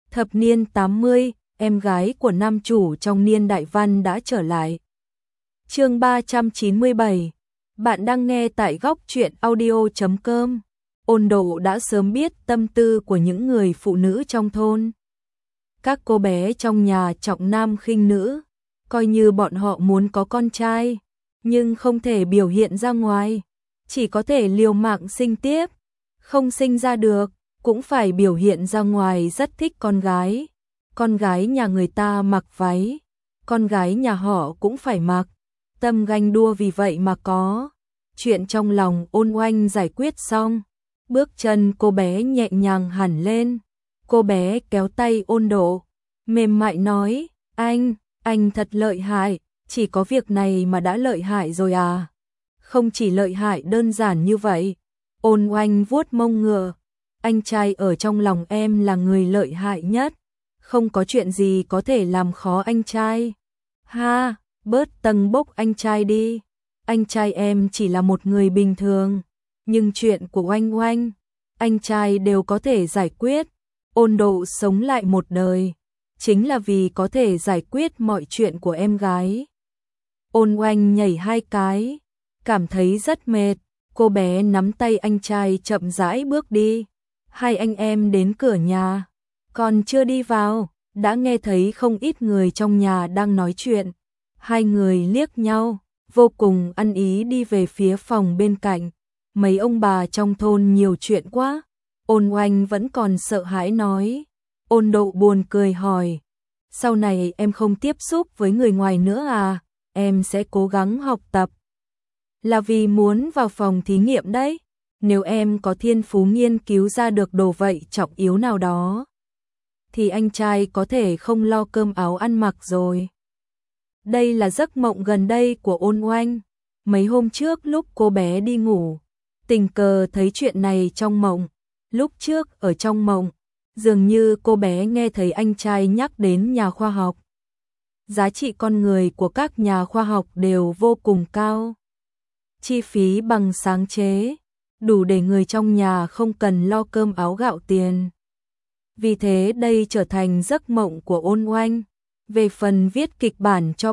Thập niên 80, em gái của nam chủ trong niên đại văn đã trở lại. Chương 397. Bạn đang nghe tại góc truyện audio.com. Ôn Độ đã sớm biết tâm tư của những người phụ nữ trong thôn. Các cô bé trong nhà trọng nam khinh nữ, coi như bọn họ muốn có con trai, nhưng không thể biểu hiện ra ngoài, chỉ có thể liều mạng sinh tiếp, không sinh ra được, cũng phải biểu hiện ra ngoài rất thích con gái. Con gái nhà người ta mặc váy, con gái nhà họ cũng phải mặc, tâm ganh đua vì vậy mà có. Chuyện trong lòng Ôn Oanh giải quyết xong, bước chân cô bé nhẹ nhàng hẳn lên, cô bé kéo tay Ôn Độ, mềm mại nói, anh thật lợi hại, chỉ có việc này mà đã lợi hại rồi à? Không chỉ lợi hại đơn giản như vậy. Ôn Oanh vuốt mông ngựa, anh trai ở trong lòng em là người lợi hại nhất, không có chuyện gì có thể làm khó anh trai. Ha, bớt tâng bốc anh trai đi, anh trai em chỉ là một người bình thường, nhưng chuyện của Oanh Oanh, anh trai đều có thể giải quyết. Ôn Độ sống lại một đời, chính là vì có thể giải quyết mọi chuyện của em gái. Ôn Oanh nhảy 2 cái, cảm thấy rất mệt, cô bé nắm tay anh trai chậm rãi bước đi. Hai anh em đến cửa nhà, còn chưa đi vào, đã nghe thấy không ít người trong nhà đang nói chuyện. Hai người liếc nhau, vô cùng ăn ý đi về phía phòng bên cạnh. Mấy ông bà trong thôn nhiều chuyện quá. Ôn Oanh vẫn còn sợ hãi nói. Ôn Độ buồn cười hỏi, sau này em không tiếp xúc với người ngoài nữa à? Em sẽ cố gắng học tập. Là vì muốn vào phòng thí nghiệm đấy. Nếu em có thiên phú nghiên cứu ra được đồ vậy trọng yếu nào đó, thì anh trai có thể không lo cơm áo ăn mặc rồi. Đây là giấc mộng gần đây của Ôn Oanh. Mấy hôm trước lúc cô bé đi ngủ, tình cờ thấy chuyện này trong mộng. Lúc trước ở trong mộng, dường như cô bé nghe thấy anh trai nhắc đến nhà khoa học. Giá trị con người của các nhà khoa học đều vô cùng cao. Chi phí bằng sáng chế, đủ để người trong nhà không cần lo cơm áo gạo tiền. Vì thế đây trở thành giấc mộng của Ôn Oanh. Về phần viết kịch bản cho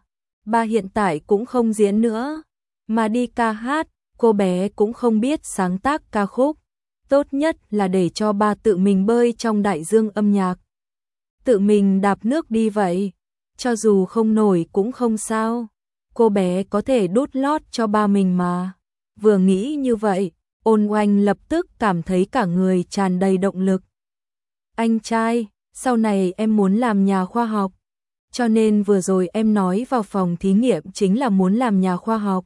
ba hiện tại cũng không diễn nữa, mà đi ca hát, cô bé cũng không biết sáng tác ca khúc. Tốt nhất là để cho ba tự mình bơi trong đại dương âm nhạc. Tự mình đạp nước đi vậy, cho dù không nổi cũng không sao. Cô bé có thể đút lót cho ba mình mà. Vừa nghĩ như vậy, Ôn Oanh lập tức cảm thấy cả người tràn đầy động lực. Anh trai, sau này em muốn làm nhà khoa học, cho nên vừa rồi em nói vào phòng thí nghiệm chính là muốn làm nhà khoa học.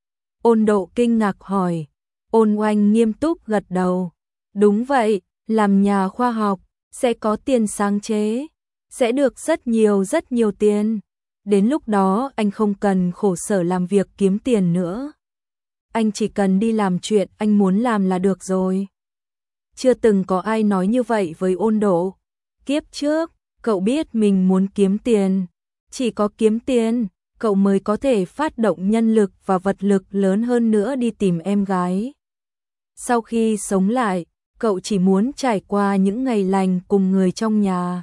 Ôn Độ kinh ngạc hỏi. Ôn Oanh nghiêm túc gật đầu. Đúng vậy, làm nhà khoa học, sẽ có tiền sáng chế, sẽ được rất nhiều tiền. Đến lúc đó anh không cần khổ sở làm việc kiếm tiền nữa. Anh chỉ cần đi làm chuyện anh muốn làm là được rồi. Chưa từng có ai nói như vậy với Ôn Độ. Kiếp trước, cậu biết mình muốn kiếm tiền. Chỉ có kiếm tiền, cậu mới có thể phát động nhân lực và vật lực lớn hơn nữa đi tìm em gái. Sau khi sống lại, cậu chỉ muốn trải qua những ngày lành cùng người trong nhà.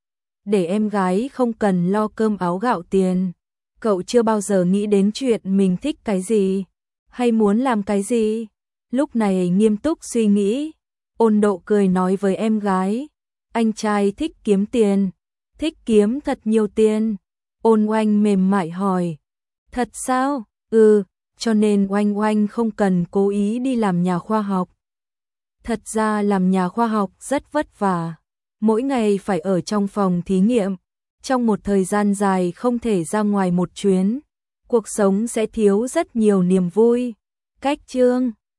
Để em gái không cần lo cơm áo gạo tiền. Cậu chưa bao giờ nghĩ đến chuyện mình thích cái gì, hay muốn làm cái gì. Lúc này nghiêm túc suy nghĩ, Ôn Độ cười nói với em gái. Anh trai thích kiếm tiền, thích kiếm thật nhiều tiền. Ôn Oanh mềm mại hỏi. Thật sao? Cho nên Oanh Oanh không cần cố ý đi làm nhà khoa học. Thật ra làm nhà khoa học rất vất vả. Mỗi ngày phải ở trong phòng thí nghiệm, trong một thời gian dài không thể ra ngoài một chuyến. Cuộc sống sẽ thiếu rất nhiều niềm vui. Cách chương